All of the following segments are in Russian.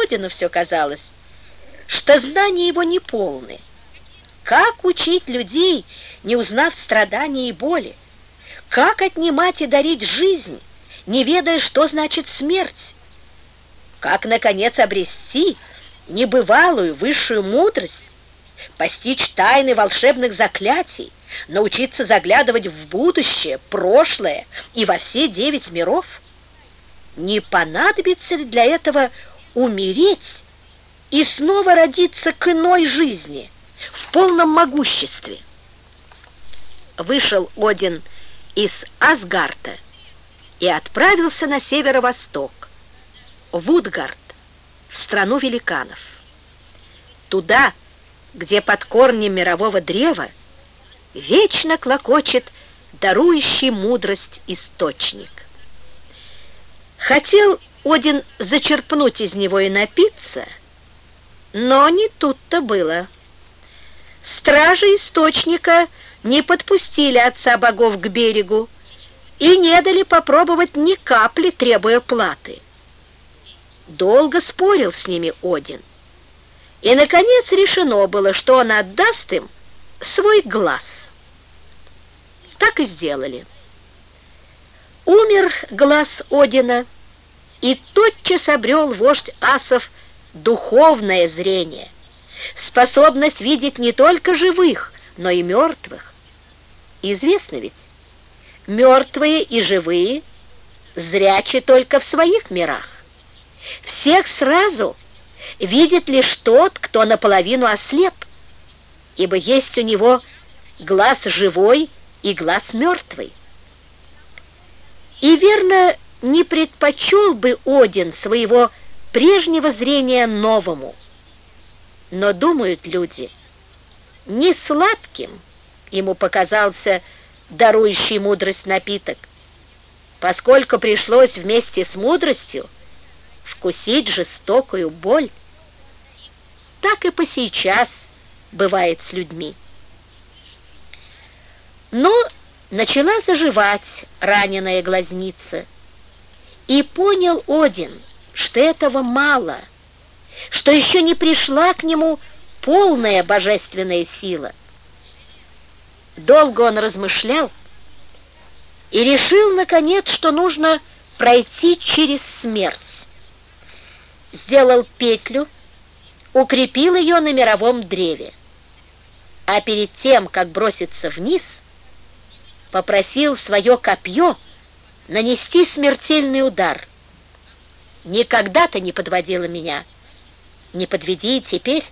Одину все казалось, что знания его неполны. Как учить людей, не узнав страдания и боли? Как отнимать и дарить жизнь, не ведая, что значит смерть? Как, наконец, обрести небывалую высшую мудрость, постичь тайны волшебных заклятий, научиться заглядывать в будущее, прошлое и во все 9 миров? Не понадобится ли для этого умереть и снова родиться к иной жизни в полном могуществе? Вышел Один из Асгарта и отправился на северо-восток, в Утгард, в страну великанов. Туда, где под корнем мирового древа вечно клокочет дарующий мудрость источник. Хотел Один зачерпнуть из него и напиться, но не тут-то было. Стражи источника не подпустили отца богов к берегу и не дали попробовать ни капли, требуя платы. Долго спорил с ними Один, и, наконец, решено было, что он отдаст им свой глаз. Так и сделали. Умер глаз Одина, и тотчас обрел вождь асов духовное зрение, способность видеть не только живых, но и мертвых. Известно ведь, мертвые и живые зрячи только в своих мирах. Всех сразу видит лишь тот, кто наполовину ослеп, ибо есть у него глаз живой и глаз мертвый. И верно, не предпочел бы Один своего прежнего зрения новому. Но думают люди, не сладким ему показался дарующий мудрость напиток, поскольку пришлось вместе с мудростью вкусить жестокую боль. Так и посейчас бывает с людьми. Но начала заживать раненая глазница, и понял Один, что этого мало, что еще не пришла к нему полная божественная сила. Долго он размышлял и решил, наконец, что нужно пройти через смерть. Сделал петлю, укрепил ее на мировом древе, а перед тем, как броситься вниз, попросил свое копье нанести смертельный удар. Никогда-то не подводила меня, не подведи и теперь.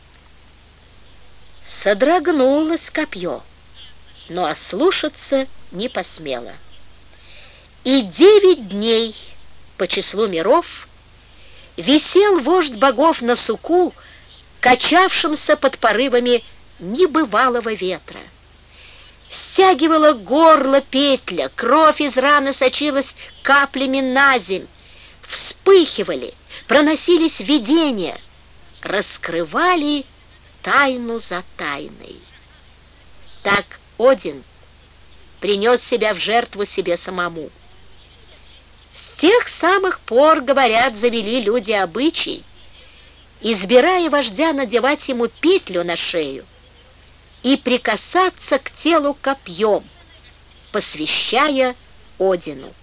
Содрогнулось копье, но ослушаться не посмело. И 9 дней по числу миров висел вождь богов на суку, качавшемся под порывами небывалого ветра. Стягивала горло петля, кровь из раны сочилась каплями на земь, вспыхивали, проносились видения, раскрывали тайну за тайной. Так Один принес себя в жертву себе самому. С тех самых пор, говорят, завели люди обычай, избирая вождя, надевать ему петлю на шею и прикасаться к телу копьем, посвящая Одину.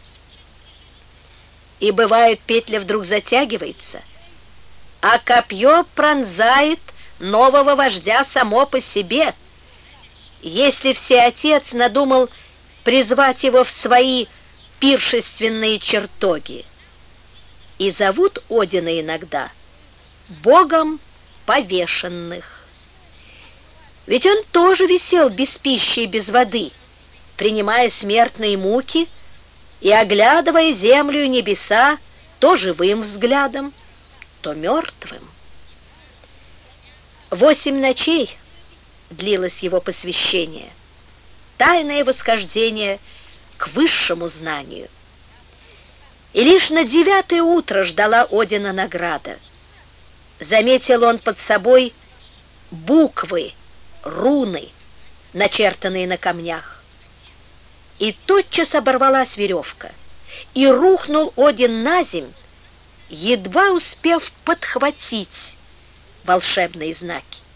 И бывает, петля вдруг затягивается, а копье пронзает нового вождя само по себе, если Всеотец надумал призвать его в свои пиршественные чертоги. И зовут Одина иногда богом повешенных. Ведь он тоже висел без пищи и без воды, принимая смертные муки и оглядывая землю и небеса то живым взглядом, то мертвым. 8 ночей длилось его посвящение, тайное восхождение к высшему знанию. И лишь на 9-е утро ждала Одина награда. Заметил он под собой буквы, руны, начертанные на камнях. И тотчас оборвалась веревка, и рухнул Один на земь, едва успев подхватить волшебные знаки.